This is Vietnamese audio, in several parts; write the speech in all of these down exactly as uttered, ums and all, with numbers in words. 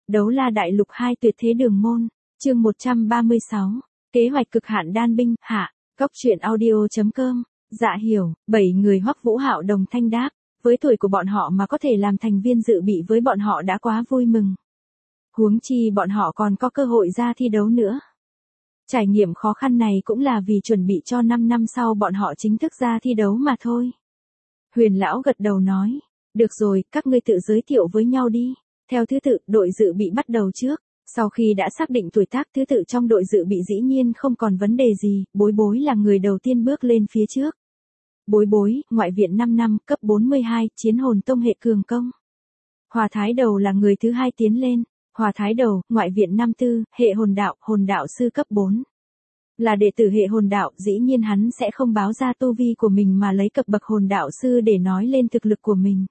Đấu La Đại Lục hai Tuyệt Thế Đường Môn, chương một trăm ba mươi sáu, kế hoạch cực hạn đan binh, hạ, Cóc truyện audio.com, dạ hiểu, bảy người Hoắc Vũ Hạo đồng thanh đáp, với tuổi của bọn họ mà có thể làm thành viên dự bị với bọn họ đã quá vui mừng. Huống chi bọn họ còn có cơ hội ra thi đấu nữa. Trải nghiệm khó khăn này cũng là vì chuẩn bị cho năm năm sau bọn họ chính thức ra thi đấu mà thôi. Huyền lão gật đầu nói, được rồi, các ngươi tự giới thiệu với nhau đi. Theo thứ tự, đội dự bị bắt đầu trước. Sau khi đã xác định tuổi tác thứ tự trong đội dự bị dĩ nhiên không còn vấn đề gì, Bối Bối là người đầu tiên bước lên phía trước. Bối Bối, ngoại viện năm năm, cấp bốn mươi hai, chiến hồn tông hệ cường công. Hòa Thái Đầu là người thứ hai tiến lên. Hòa Thái Đầu, ngoại viện năm tư, hệ hồn đạo, hồn đạo sư cấp bốn. Là đệ tử hệ hồn đạo, dĩ nhiên hắn sẽ không báo ra tu vi của mình mà lấy cấp bậc hồn đạo sư để nói lên thực lực của mình.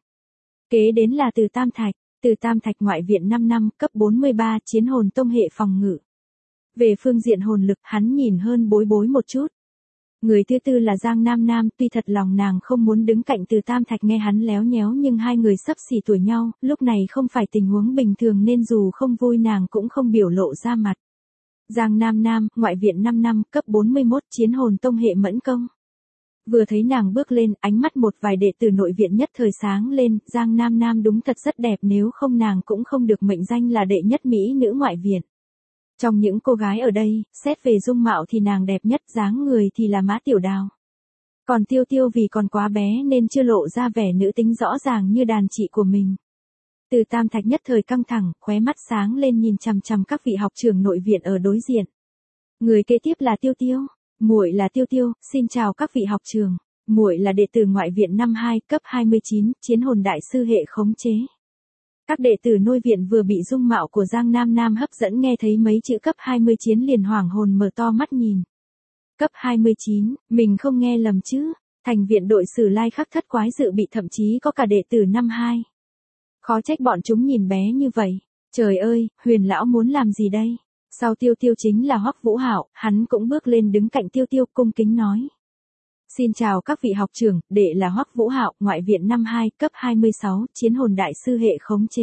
Kế đến là Từ Tam Thạch. Từ Tam Thạch ngoại viện năm năm, cấp bốn mươi ba, chiến hồn tông hệ phòng ngự. Về phương diện hồn lực, hắn nhìn hơn Bối Bối một chút. Người thứ tư là Giang Nam Nam, tuy thật lòng nàng không muốn đứng cạnh Từ Tam Thạch nghe hắn léo nhéo nhưng hai người sắp xỉ tuổi nhau, lúc này không phải tình huống bình thường nên dù không vui nàng cũng không biểu lộ ra mặt. Giang Nam Nam, ngoại viện năm năm, cấp bốn mươi mốt, chiến hồn tông hệ mẫn công. Vừa thấy nàng bước lên, ánh mắt một vài đệ tử nội viện nhất thời sáng lên, Giang Nam Nam đúng thật rất đẹp, nếu không nàng cũng không được mệnh danh là đệ nhất mỹ nữ ngoại viện. Trong những cô gái ở đây, xét về dung mạo thì nàng đẹp nhất, dáng người thì là Mã Tiểu Đào. Còn Tiêu Tiêu vì còn quá bé nên chưa lộ ra vẻ nữ tính rõ ràng như đàn chị của mình. Từ Tam Thạch nhất thời căng thẳng, khóe mắt sáng lên nhìn chằm chằm các vị học trưởng nội viện ở đối diện. Người kế tiếp là Tiêu Tiêu. Muội là Tiêu Tiêu, xin chào các vị học trường. Muội là đệ tử ngoại viện năm hai, cấp hai mươi chín, chiến hồn đại sư hệ khống chế. Các đệ tử nội viện vừa bị dung mạo của Giang Nam Nam hấp dẫn nghe thấy mấy chữ cấp hai mươi chín liền hoảng hồn mở to mắt nhìn. Cấp hai mươi chín, mình không nghe lầm chứ? Thành viện đội Sử Lai Khắc thất quái dự bị thậm chí có cả đệ tử năm hai. Khó trách bọn chúng nhìn bé như vậy. Trời ơi, Huyền lão muốn làm gì đây? Sau Tiêu Tiêu chính là Hoắc Vũ Hạo, hắn cũng bước lên đứng cạnh Tiêu Tiêu cung kính nói. Xin chào các vị học trưởng, đệ là Hoắc Vũ Hạo, ngoại viện năm hai, cấp hai mươi sáu, chiến hồn đại sư hệ khống chế.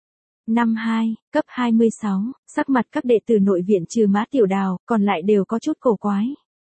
Năm hai, cấp hai mươi sáu, sắc mặt các đệ tử nội viện trừ Mã Tiểu Đào, còn lại đều có chút cổ quái.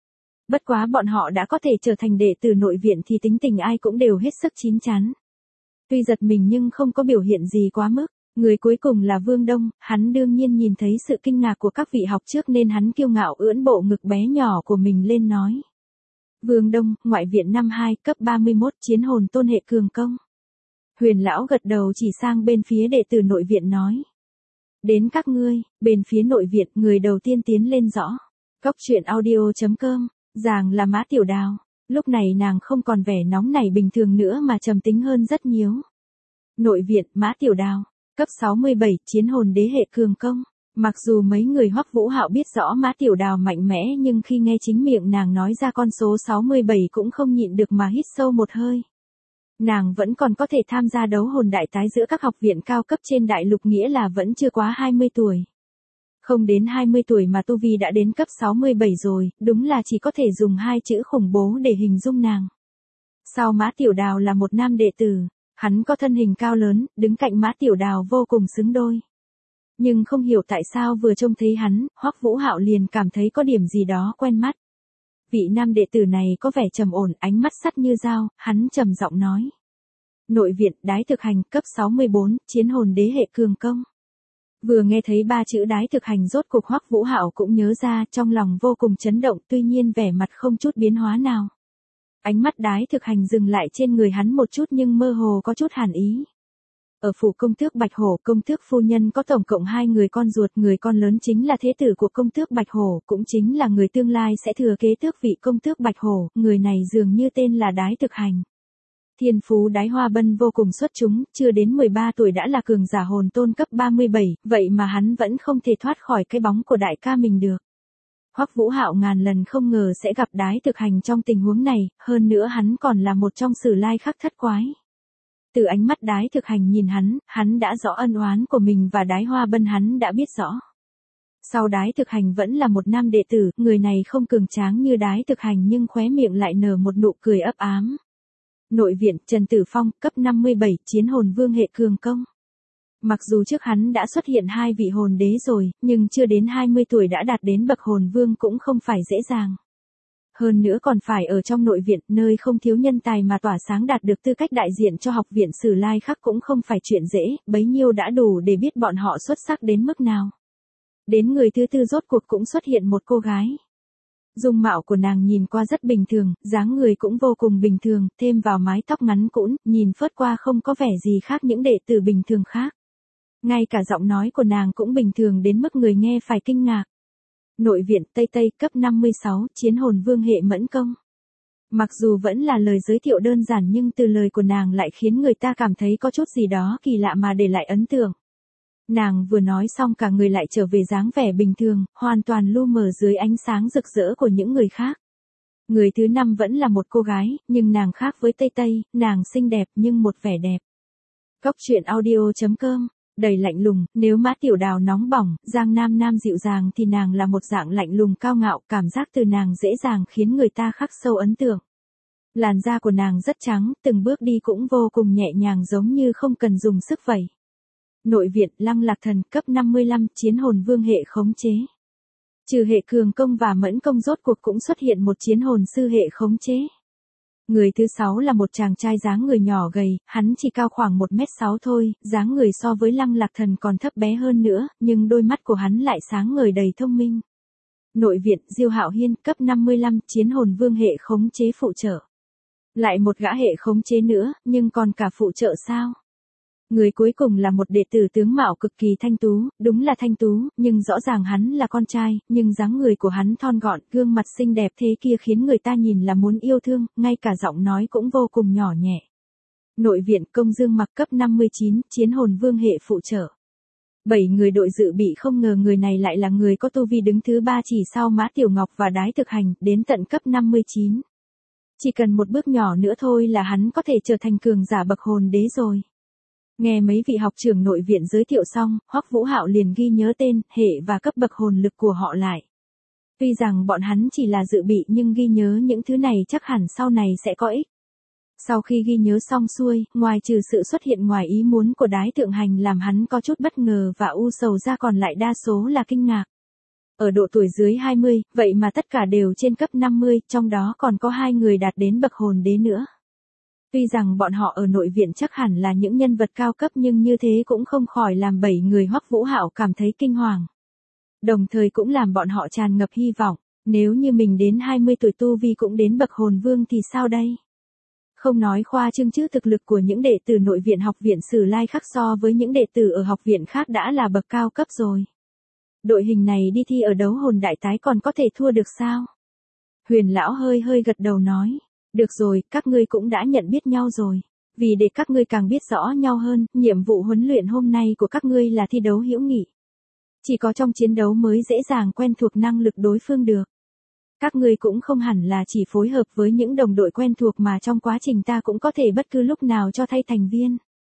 Bất quá bọn họ đã có thể trở thành đệ tử nội viện thì tính tình ai cũng đều hết sức chín chắn. Tuy giật mình nhưng không có biểu hiện gì quá mức. Người cuối cùng là Vương Đông, hắn đương nhiên nhìn thấy sự kinh ngạc của các vị học trước nên hắn kiêu ngạo ưỡn bộ ngực bé nhỏ của mình lên nói. Vương Đông, ngoại viện năm hai, cấp ba mươi mốt, chiến hồn tôn hệ cường công. Huyền lão gật đầu chỉ sang bên phía đệ tử nội viện nói. Đến các ngươi, bên phía nội viện, người đầu tiên tiến lên rõ. Cóc truyện audio.com, giàng là Mã Tiểu Đào. Lúc này nàng không còn vẻ nóng nảy bình thường nữa mà trầm tính hơn rất nhiều. Nội viện, Mã Tiểu Đào. Cấp sáu mươi bảy, chiến hồn đế hệ cường công. Mặc dù mấy người Hoắc Vũ Hạo biết rõ Mã Tiểu Đào mạnh mẽ nhưng khi nghe chính miệng nàng nói ra con số sáu mươi bảy cũng không nhịn được mà hít sâu một hơi. Nàng vẫn còn có thể tham gia đấu hồn đại tái giữa các học viện cao cấp trên đại lục nghĩa là vẫn chưa quá hai mươi tuổi. Không đến hai mươi tuổi mà tu vi đã đến cấp sáu mươi bảy rồi, đúng là chỉ có thể dùng hai chữ khủng bố để hình dung nàng. Sau Mã Tiểu Đào là một nam đệ tử. Hắn có thân hình cao lớn, đứng cạnh Mã Tiểu Đào vô cùng xứng đôi. Nhưng không hiểu tại sao vừa trông thấy hắn, Hoắc Vũ Hạo liền cảm thấy có điểm gì đó quen mắt. Vị nam đệ tử này có vẻ trầm ổn, ánh mắt sắt như dao, hắn trầm giọng nói. Nội viện, đái thực hành, cấp sáu mươi bốn, chiến hồn đế hệ cường công. Vừa nghe thấy ba chữ đái thực hành rốt cuộc Hoắc Vũ Hạo cũng nhớ ra, trong lòng vô cùng chấn động, tuy nhiên vẻ mặt không chút biến hóa nào. Ánh mắt đái thực hành dừng lại trên người hắn một chút nhưng mơ hồ có chút hàn ý. Ở phủ công tước Bạch Hổ, công tước phu nhân có tổng cộng hai người con ruột, người con lớn chính là thế tử của công tước Bạch Hổ, cũng chính là người tương lai sẽ thừa kế tước vị công tước Bạch Hổ, người này dường như tên là đái thực hành. Thiên phú đái hoa bân vô cùng xuất chúng, chưa đến mười ba tuổi đã là cường giả hồn tôn cấp ba mươi bảy, vậy mà hắn vẫn không thể thoát khỏi cái bóng của đại ca mình được. Hoắc Vũ Hạo ngàn lần không ngờ sẽ gặp đái thực hành trong tình huống này, hơn nữa hắn còn là một trong Sử Lai Khắc thất quái. Từ ánh mắt đái thực hành nhìn hắn, hắn đã rõ ân oán của mình và đái hoa bân hắn đã biết rõ. Sau đái thực hành vẫn là một nam đệ tử, người này không cường tráng như đái thực hành nhưng khóe miệng lại nở một nụ cười ấp ám. Nội viện, Trần Tử Phong, cấp năm mươi bảy, chiến hồn vương hệ cường công. Mặc dù trước hắn đã xuất hiện hai vị hồn đế rồi, nhưng chưa đến hai mươi tuổi đã đạt đến bậc hồn vương cũng không phải dễ dàng. Hơn nữa còn phải ở trong nội viện, nơi không thiếu nhân tài mà tỏa sáng đạt được tư cách đại diện cho học viện Sử Lai Khắc cũng không phải chuyện dễ, bấy nhiêu đã đủ để biết bọn họ xuất sắc đến mức nào. Đến người thứ tư rốt cuộc cũng xuất hiện một cô gái. Dung mạo của nàng nhìn qua rất bình thường, dáng người cũng vô cùng bình thường, thêm vào mái tóc ngắn cũn, nhìn phớt qua không có vẻ gì khác những đệ tử bình thường khác. Ngay cả giọng nói của nàng cũng bình thường đến mức người nghe phải kinh ngạc. Nội viện Tây Tây cấp năm mươi sáu, chiến hồn vương hệ mẫn công. Mặc dù vẫn là lời giới thiệu đơn giản nhưng từ lời của nàng lại khiến người ta cảm thấy có chút gì đó kỳ lạ mà để lại ấn tượng. Nàng vừa nói xong cả người lại trở về dáng vẻ bình thường, hoàn toàn lu mờ dưới ánh sáng rực rỡ của những người khác. Người thứ năm vẫn là một cô gái, nhưng nàng khác với Tây Tây, nàng xinh đẹp nhưng một vẻ đẹp. Cốc truyện audio chấm com, đầy lạnh lùng, nếu Mã Tiểu Đào nóng bỏng, Giang Nam Nam dịu dàng thì nàng là một dạng lạnh lùng cao ngạo, cảm giác từ nàng dễ dàng khiến người ta khắc sâu ấn tượng. Làn da của nàng rất trắng, từng bước đi cũng vô cùng nhẹ nhàng giống như không cần dùng sức vậy. Nội viện Lăng Lạc Thần cấp năm mươi lăm, chiến hồn vương hệ khống chế. Trừ hệ cường công và mẫn công rốt cuộc cũng xuất hiện một chiến hồn sư hệ khống chế. Người thứ sáu là một chàng trai dáng người nhỏ gầy, hắn chỉ cao khoảng một mét sáu thôi, dáng người so với Lăng Lạc Thần còn thấp bé hơn nữa, nhưng đôi mắt của hắn lại sáng ngời đầy thông minh. Nội viện Diêu Hạo Hiên cấp năm mươi lăm, chiến hồn vương hệ khống chế phụ trợ. Lại một gã hệ khống chế nữa, nhưng còn cả phụ trợ sao? Người cuối cùng là một đệ tử tướng mạo cực kỳ thanh tú, đúng là thanh tú, nhưng rõ ràng hắn là con trai, nhưng dáng người của hắn thon gọn, gương mặt xinh đẹp thế kia khiến người ta nhìn là muốn yêu thương, ngay cả giọng nói cũng vô cùng nhỏ nhẹ. Nội viện Công Dương Mặc cấp năm mươi chín, chiến hồn vương hệ phụ trợ. Bảy người đội dự bị không ngờ người này lại là người có tu vi đứng thứ ba chỉ sau Mã Tiểu Ngọc và Đái Thực Hành, đến tận cấp năm mươi chín. Chỉ cần một bước nhỏ nữa thôi là hắn có thể trở thành cường giả bậc hồn đế rồi. Nghe mấy vị học trưởng nội viện giới thiệu xong, Hoắc Vũ Hạo liền ghi nhớ tên, hệ và cấp bậc hồn lực của họ lại. Tuy rằng bọn hắn chỉ là dự bị nhưng ghi nhớ những thứ này chắc hẳn sau này sẽ có ích. Sau khi ghi nhớ xong xuôi, ngoài trừ sự xuất hiện ngoài ý muốn của Đái Thượng Hành làm hắn có chút bất ngờ và u sầu ra còn lại đa số là kinh ngạc. Ở độ tuổi dưới hai mươi, vậy mà tất cả đều trên cấp năm mươi, trong đó còn có hai người đạt đến bậc hồn đế nữa. Tuy rằng bọn họ ở nội viện chắc hẳn là những nhân vật cao cấp nhưng như thế cũng không khỏi làm bảy người Hoắc Vũ Hạo cảm thấy kinh hoàng. Đồng thời cũng làm bọn họ tràn ngập hy vọng, nếu như mình đến hai mươi tuổi tu vi cũng đến bậc hồn vương thì sao đây? Không nói khoa trương chứ thực lực của những đệ tử nội viện học viện Sử Lai Khắc so với những đệ tử ở học viện khác đã là bậc cao cấp rồi. Đội hình này đi thi ở đấu hồn đại tái còn có thể thua được sao? Huyền lão hơi hơi gật đầu nói. Được rồi, các ngươi cũng đã nhận biết nhau rồi. Vì để các ngươi càng biết rõ nhau hơn, nhiệm vụ huấn luyện hôm nay của các ngươi là thi đấu hữu nghị. Chỉ có trong chiến đấu mới dễ dàng quen thuộc năng lực đối phương được. Các ngươi cũng không hẳn là chỉ phối hợp với những đồng đội quen thuộc mà trong quá trình ta cũng có thể bất cứ lúc nào cho thay thành viên.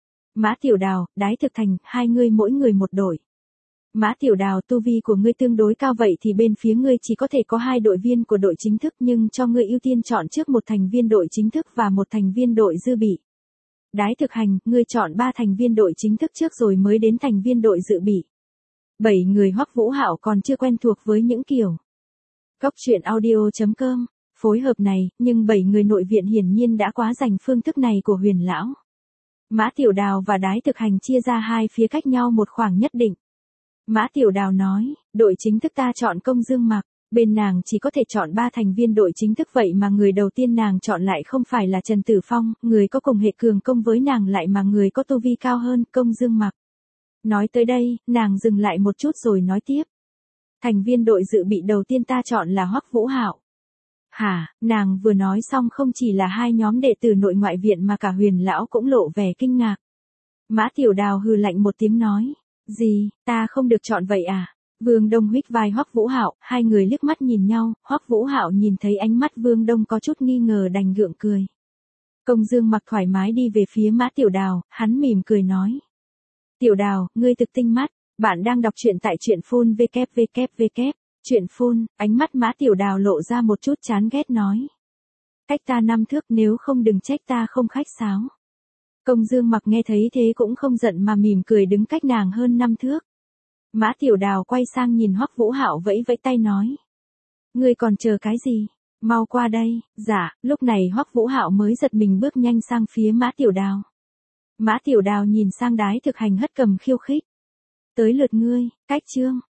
Mã Tiểu Đào, Đái Thực Thành, hai ngươi mỗi người một đội. Mã Tiểu Đào, tu vi của ngươi tương đối cao vậy thì bên phía ngươi chỉ có thể có hai đội viên của đội chính thức nhưng cho ngươi ưu tiên chọn trước một thành viên đội chính thức và một thành viên đội dư bị. Đái Thực Hành, ngươi chọn ba thành viên đội chính thức trước rồi mới đến thành viên đội dự bị. Bảy người Hoắc Vũ Hạo còn chưa quen thuộc với những kiểu. Cốc truyện audio chấm com, phối hợp này, nhưng bảy người nội viện hiển nhiên đã quá dành phương thức này của Huyền lão. Mã Tiểu Đào và Đái Thực Hành chia ra hai phía cách nhau một khoảng nhất định. Mã Tiểu Đào nói, đội chính thức ta chọn Công Dương Mặc, bên nàng chỉ có thể chọn ba thành viên đội chính thức vậy mà người đầu tiên nàng chọn lại không phải là Trần Tử Phong, người có cùng hệ cường công với nàng lại mà người có tu vi cao hơn, Công Dương Mặc. Nói tới đây, nàng dừng lại một chút rồi nói tiếp. Thành viên đội dự bị đầu tiên ta chọn là Hoắc Vũ Hạo. Hả, nàng vừa nói xong không chỉ là hai nhóm đệ tử nội ngoại viện mà cả Huyền lão cũng lộ vẻ kinh ngạc. Mã Tiểu Đào hừ lạnh một tiếng nói. Gì, ta không được chọn vậy à? Vương Đông huých vai Hoắc Vũ Hạo, hai người liếc mắt nhìn nhau, Hoắc Vũ Hạo nhìn thấy ánh mắt Vương Đông có chút nghi ngờ đành gượng cười. Công Dương Mặc thoải mái đi về phía Mã Tiểu Đào, hắn mỉm cười nói. Tiểu Đào, ngươi thực tinh mắt, bạn đang đọc truyện tại truyện phun www. Truyện phun, ánh mắt Mã Tiểu Đào lộ ra một chút chán ghét nói. Cách ta năm thước nếu không đừng trách ta không khách sáo. Công Dương Mặc nghe thấy thế cũng không giận mà mỉm cười đứng cách nàng hơn năm thước. Mã Tiểu Đào quay sang nhìn Hoắc Vũ Hạo vẫy vẫy tay nói. Ngươi còn chờ cái gì? Mau qua đây. Dạ, lúc này Hoắc Vũ Hạo mới giật mình bước nhanh sang phía Mã Tiểu Đào. Mã Tiểu Đào nhìn sang Đái Thực Hành hất cầm khiêu khích. Tới lượt ngươi, cách chương.